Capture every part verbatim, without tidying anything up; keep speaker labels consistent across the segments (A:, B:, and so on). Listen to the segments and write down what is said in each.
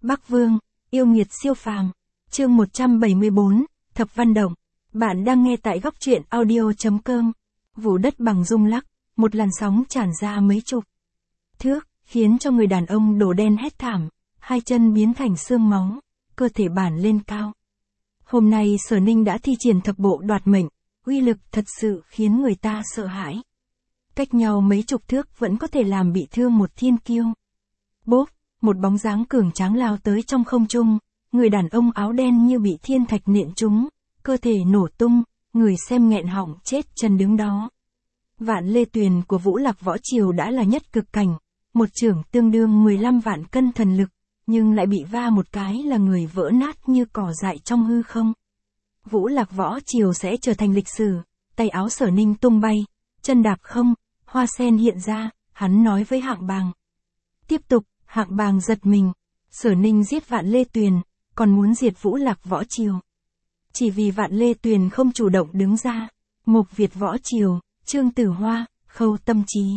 A: Bắc Vương, yêu nghiệt siêu phàm. Chương một trăm bảy mươi bốn, Thập Văn Động. Bạn đang nghe tại góc truyện audio chấm com. Vụ đất bằng rung lắc, một làn sóng tràn ra mấy chục thước, khiến cho người đàn ông đổ đen hét thảm, hai chân biến thành xương máu, cơ thể bản lên cao. Hôm nay Sở Ninh đã thi triển thập bộ đoạt mệnh, uy lực thật sự khiến người ta sợ hãi. Cách nhau mấy chục thước vẫn có thể làm bị thương một thiên kiêu. Bốp, một bóng dáng cường tráng lao tới trong không trung, người đàn ông áo đen như bị thiên thạch nện trúng, cơ thể nổ tung, người xem nghẹn họng chết chân đứng đó. Vạn Lê Tuyền của Vũ Lạc Võ Triều đã là nhất cực cảnh, một chưởng tương đương mười lăm vạn cân thần lực, nhưng lại bị va một cái là người vỡ nát như cỏ dại trong hư không. Vũ Lạc Võ Triều sẽ trở thành lịch sử, tay áo Sở Ninh tung bay, chân đạp không, hoa sen hiện ra, hắn nói với Hạng Bàng. Tiếp tục, Hạng Bàng giật mình, Sở Ninh giết Vạn Lê Tuyền, còn muốn diệt Vũ Lạc Võ Triều. Chỉ vì Vạn Lê Tuyền không chủ động đứng ra, Mộc Việt Võ Triều, Trương Tử Hoa, Khâu Tâm Trí.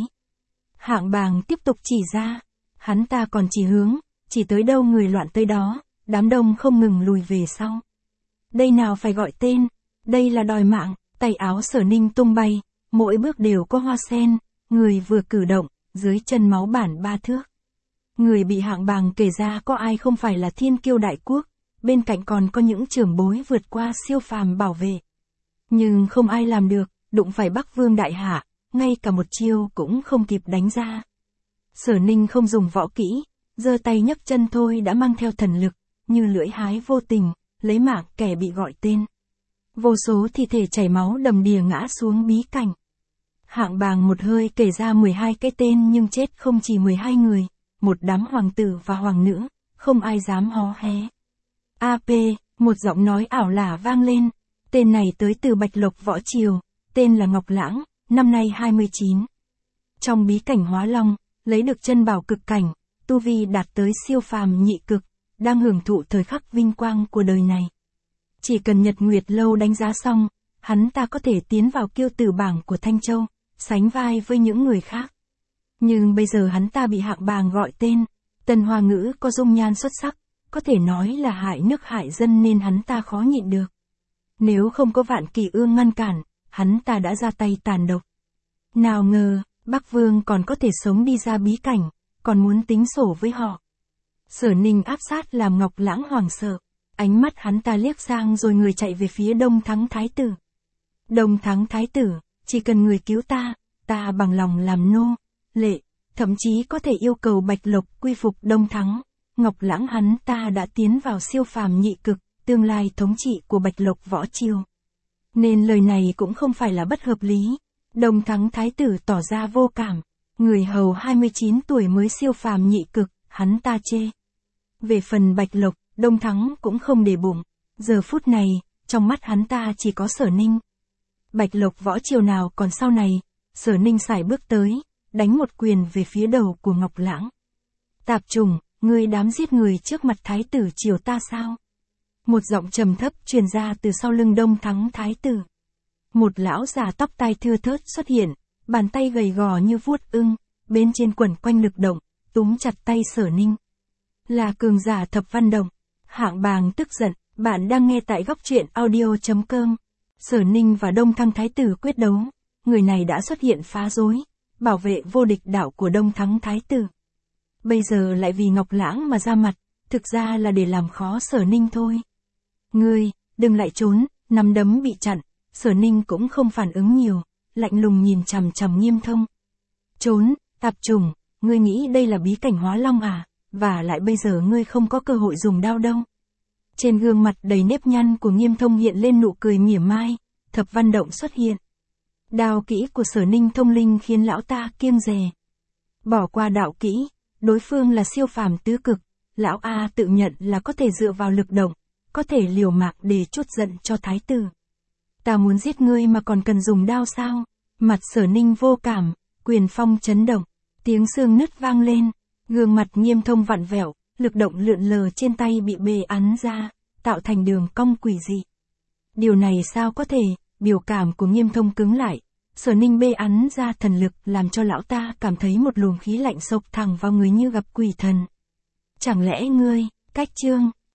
A: Hạng Bàng tiếp tục chỉ ra, hắn ta còn chỉ hướng, chỉ tới đâu người loạn tới đó, đám đông không ngừng lùi về sau. Đây nào phải gọi tên, đây là đòi mạng, tay áo Sở Ninh tung bay, mỗi bước đều có hoa sen, người vừa cử động, dưới chân máu bản ba thước. Người bị Hạng Bàng kể ra có ai không phải là thiên kiêu đại quốc, bên cạnh còn có những trưởng bối vượt qua siêu phàm bảo vệ. Nhưng không ai làm được, đụng phải Bắc Vương đại hạ, ngay cả một chiêu cũng không kịp đánh ra. Sở Ninh không dùng võ kỹ, giơ tay nhấc chân thôi đã mang theo thần lực, như lưỡi hái vô tình, lấy mạng kẻ bị gọi tên. Vô số thi thể chảy máu đầm đìa ngã xuống bí cảnh. Hạng Bàng một hơi kể ra mười hai cái tên nhưng chết không chỉ mười hai người, một đám hoàng tử và hoàng nữ, không ai dám hó hé. a pê, một giọng nói ảo lả vang lên, tên này tới từ Bạch Lộc Võ Triều, tên là Ngọc Lãng, năm nay hai mươi chín. Trong bí cảnh Hóa Long, lấy được chân bảo cực cảnh, tu vi đạt tới siêu phàm nhị cực, đang hưởng thụ thời khắc vinh quang của đời này. Chỉ cần Nhật Nguyệt Lâu đánh giá xong, hắn ta có thể tiến vào kiêu tử bảng của Thanh Châu, sánh vai với những người khác. Nhưng bây giờ hắn ta bị Hạng Bàng gọi tên, Tân Hoa Ngữ có dung nhan xuất sắc, có thể nói là hại nước hại dân nên hắn ta khó nhịn được. Nếu không có Vạn Kỳ Ương ngăn cản, hắn ta đã ra tay tàn độc. Nào ngờ, Bắc Vương còn có thể sống đi ra bí cảnh, còn muốn tính sổ với họ. Sở Ninh áp sát làm Ngọc Lãng hoảng sợ, ánh mắt hắn ta liếc sang rồi người chạy về phía Đông Thắng Thái Tử. Đông Thắng Thái Tử, chỉ cần người cứu ta, ta bằng lòng làm nô lệ, thậm chí có thể yêu cầu Bạch Lộc quy phục Đông Thắng. Ngọc Lãng hắn ta đã tiến vào siêu phàm nhị cực, tương lai thống trị của Bạch Lộc Võ Triều. Nên lời này cũng không phải là bất hợp lý. Đông Thắng Thái Tử tỏ ra vô cảm, người hầu hai mươi chín tuổi mới siêu phàm nhị cực, hắn ta chê. Về phần Bạch Lộc, Đông Thắng cũng không để bụng, giờ phút này, trong mắt hắn ta chỉ có Sở Ninh. Bạch Lộc Võ Triều nào còn sau này, Sở Ninh sải bước tới, đánh một quyền về phía đầu của Ngọc Lãng. Tạp trùng, ngươi dám giết người trước mặt Thái Tử triều ta sao? Một giọng trầm thấp truyền ra từ sau lưng Đông Thắng Thái Tử. Một lão già tóc tai thưa thớt xuất hiện, bàn tay gầy gò như vuốt ưng, bên trên quẩn quanh lực động, túm chặt tay Sở Ninh. Là cường giả Thập Văn Động. Hạng Bàng tức giận, bạn đang nghe tại góc truyện audio chấm com. Sở Ninh và Đông Thắng Thái Tử quyết đấu, người này đã xuất hiện phá rối, bảo vệ vô địch đạo của Đông Thắng Thái Tử. Bây giờ lại vì Ngọc Lãng mà ra mặt, thực ra là để làm khó Sở Ninh thôi. Ngươi, đừng lại trốn, nắm đấm bị chặn, Sở Ninh cũng không phản ứng nhiều, lạnh lùng nhìn chằm chằm Nghiêm Thông. Trốn, tạp trùng, ngươi nghĩ đây là bí cảnh Hóa Long à, và lại bây giờ ngươi không có cơ hội dùng đao đâu. Trên gương mặt đầy nếp nhăn của Nghiêm Thông hiện lên nụ cười mỉa mai, Thập Văn Động xuất hiện. Đao kỹ của Sở Ninh thông linh khiến lão ta kiêng dè. Bỏ qua đạo kỹ, đối phương là siêu phàm tứ cực, lão A tự nhận là có thể dựa vào lực động, có thể liều mạng để trút giận cho Thái Tử. Ta muốn giết ngươi mà còn cần dùng đao sao? Mặt Sở Ninh vô cảm, quyền phong chấn động, tiếng xương nứt vang lên, gương mặt Nghiêm Thông vặn vẹo, lực động lượn lờ trên tay bị bê ắn ra, tạo thành đường cong quỷ dị. Điều này sao có thể? Biểu cảm của Nghiêm Thông cứng lại, Sở Ninh bê ắn ra thần lực làm cho lão ta cảm thấy một luồng khí lạnh xộc thẳng vào người như gặp quỷ thần. Chẳng lẽ ngươi, Cách chương